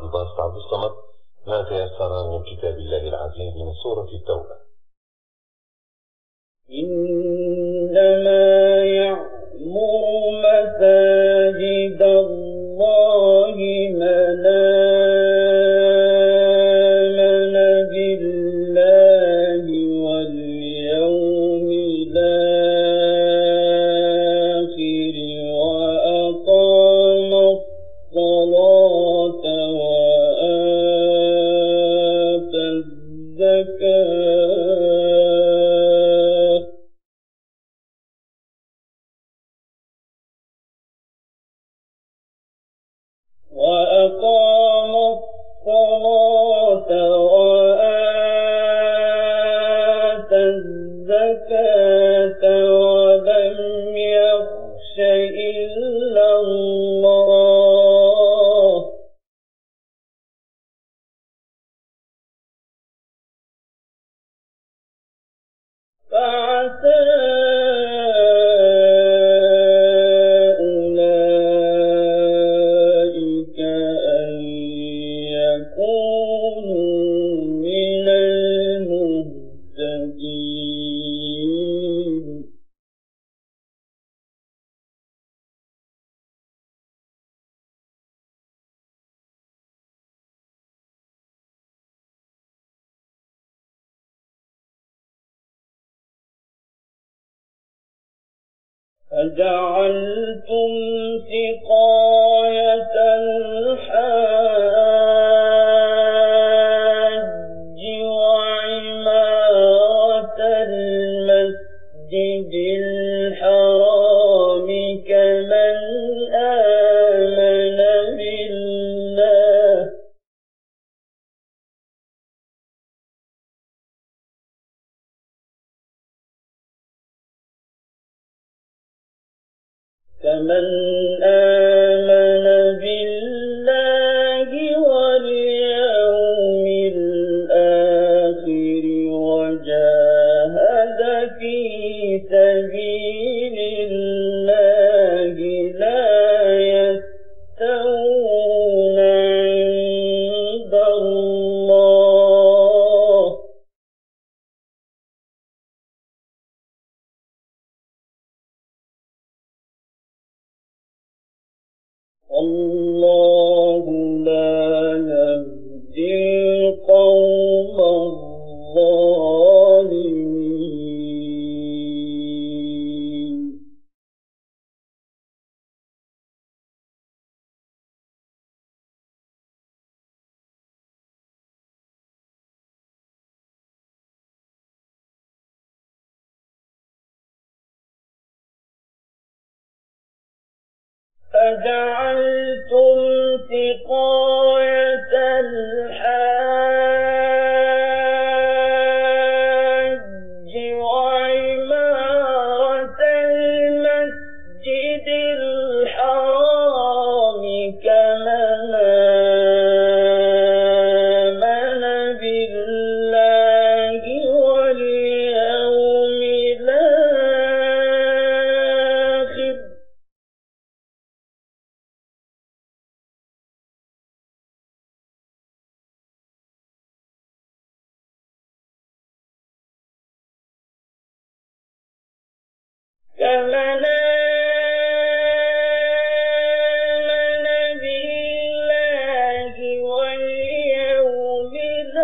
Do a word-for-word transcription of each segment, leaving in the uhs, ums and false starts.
الباسط عبد الصمد ما تيسر من كتاب الله العزيز من سورة التوبة. إنما يعمر مساجد الله من آمن بالله واليوم الآخر وأقام الصلاة وآتى الزكاة وأقام الصلاة وآتى الزكاة ولم يخش إلا الله فعسى أولئك أن يكونوا من المهتدين. أجعلتم سقاية الحاج وعمارة المسجد الحرام كمن آمن بالله كمن آمن بالله واليوم الآخر وجاهد في سبيل الله لا يستوون عند الله الله لا يهدي القوم الظالمين. أجعلتم سقاية الحاج وعمارة المسجد الحرام كمن آمن بالله واليوم الآخر كمن آمن بالله واليوم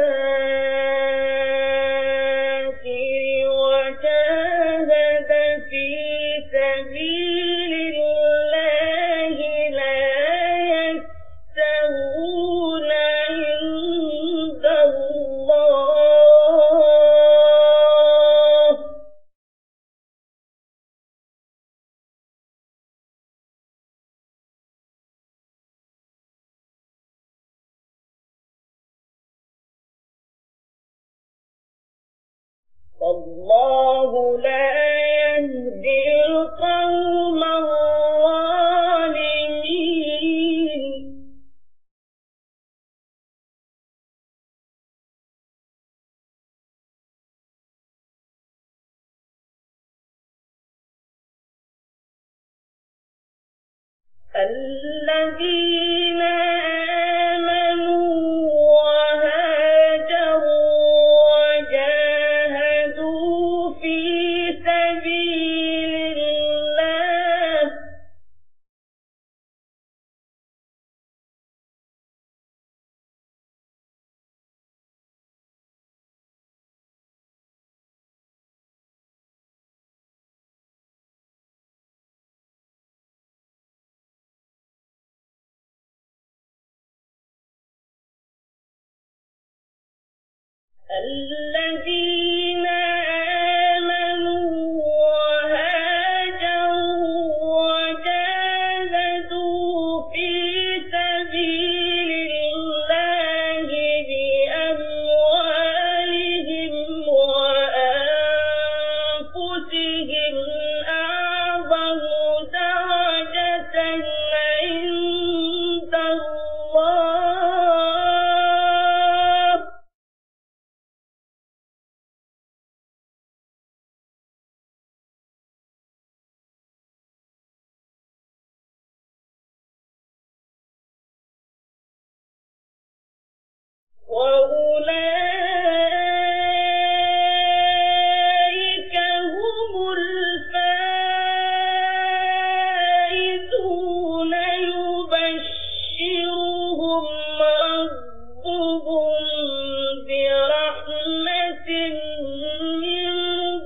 الآخر وجاهد في سبيل الله لا يستوون عند الله والله لا يهدي القوم الظالمين. الذين آمنوا الذين آمنوا وهاجروا وجاهدوا في سبيل الله بأموالهم وأنفسهم أعظم درجة عند الله وأولئك هم الفائزون يبشرهم ربهم برحمة منه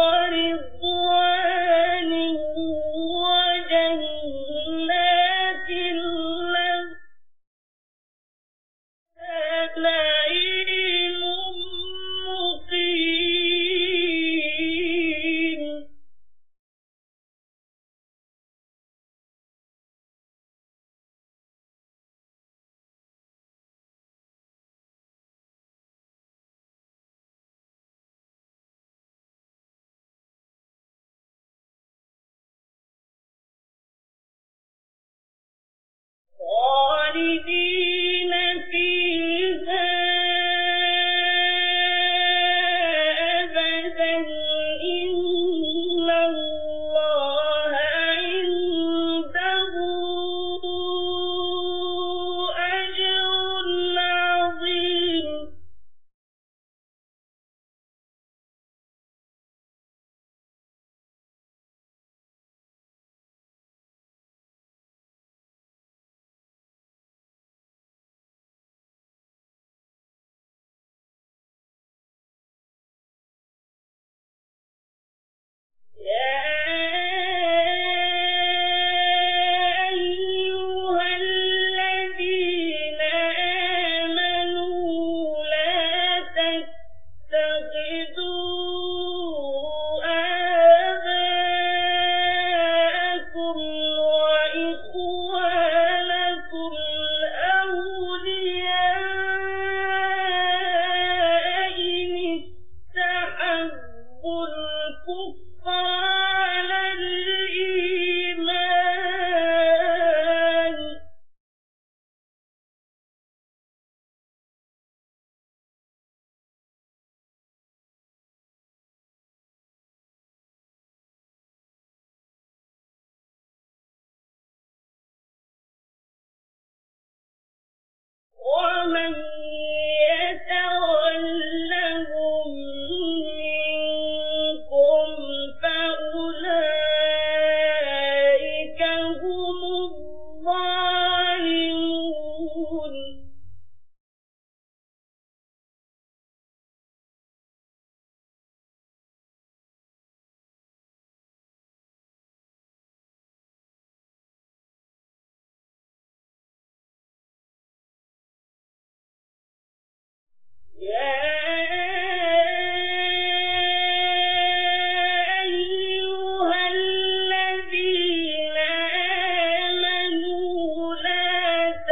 ورضوان وجنات لهم نعيم مقيم خالدين فيها أبدا إن الله عنده أجر عظيم يا أيها الذين آمنوا لا تتخذوا آباءكم وإخوانكم أولياء إن استحبوا الكفر على الإيمان ومن يتولهم منكم فأولئك هم الظالمون يا أيها الذين آمنوا لا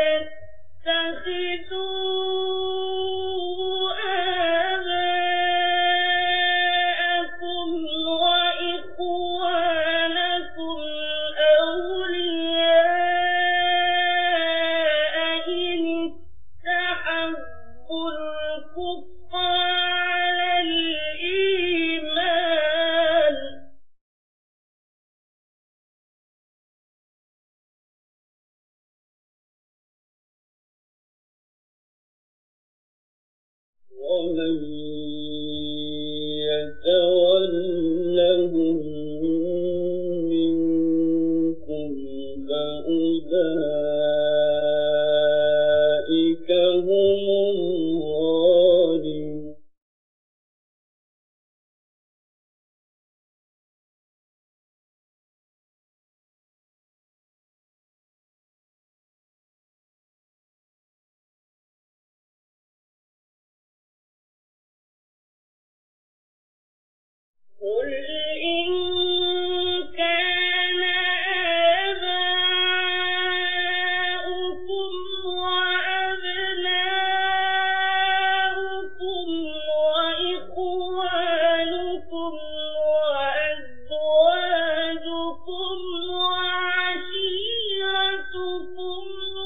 تتخذوا آباءكم وإخوانكم أولياء إن استحبوا الكفر على الإيمان ومن يتولهم منكم فأولئك هم الظالمون قل إن كان آباؤكم وأبناؤكم وإخوانكم وأزواجكم وعشيرتكم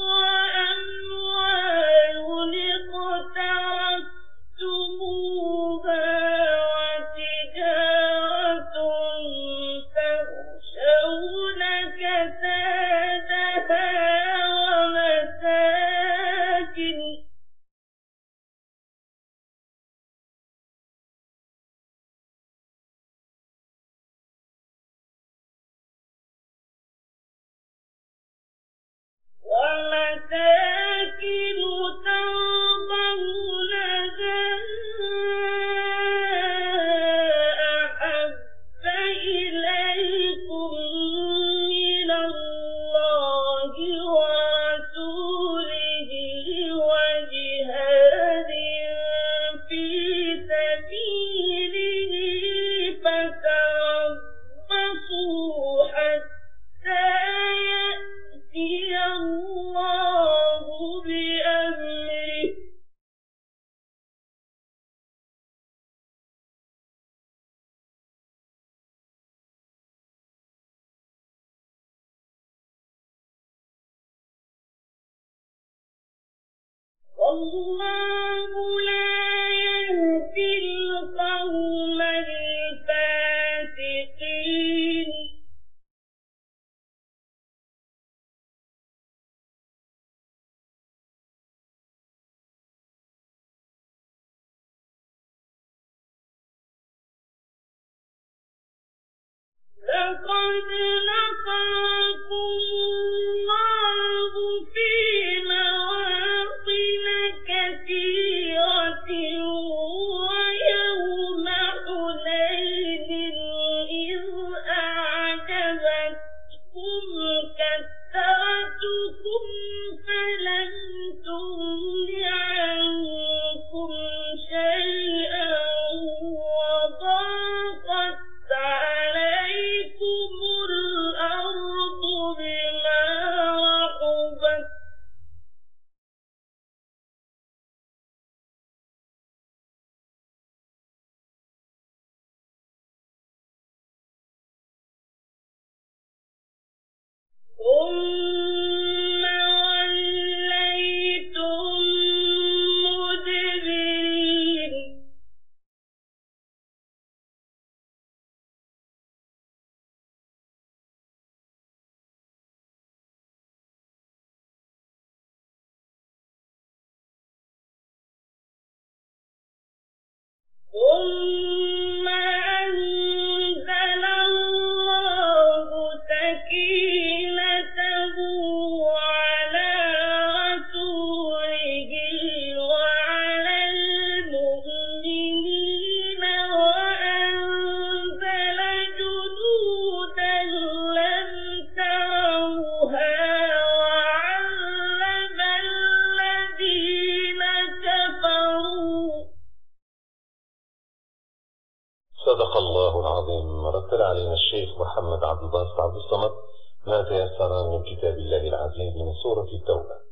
وأموال اقترفتموها وتجارة تخشون كسادها ومساكن ومساكن ترضونها أحب إليكم من الله ورسوله وجهاد في سبيله فتربصوا حتى يأتي الله بأمره والله لا يهدي القوم الفاسقين لقد نصركم الله في مواطن كثيرة ويوم حنين إذ أعجبتكم كثرتكم فلم تغن عنكم شيئا وضاقت عليكم الأرض بما رحبت ثم وليتم مدبرين ثم أنزل الله سكينته على رسوله وعلى المؤمنين وأنزل جنودا لم تروها وعذب الذين كفروا. صدق الله العظيم. رتل علينا الشيخ محمد عبد الباسط عبد الصمد ما تيسر من كتاب الله العزيز من سورة التوبة.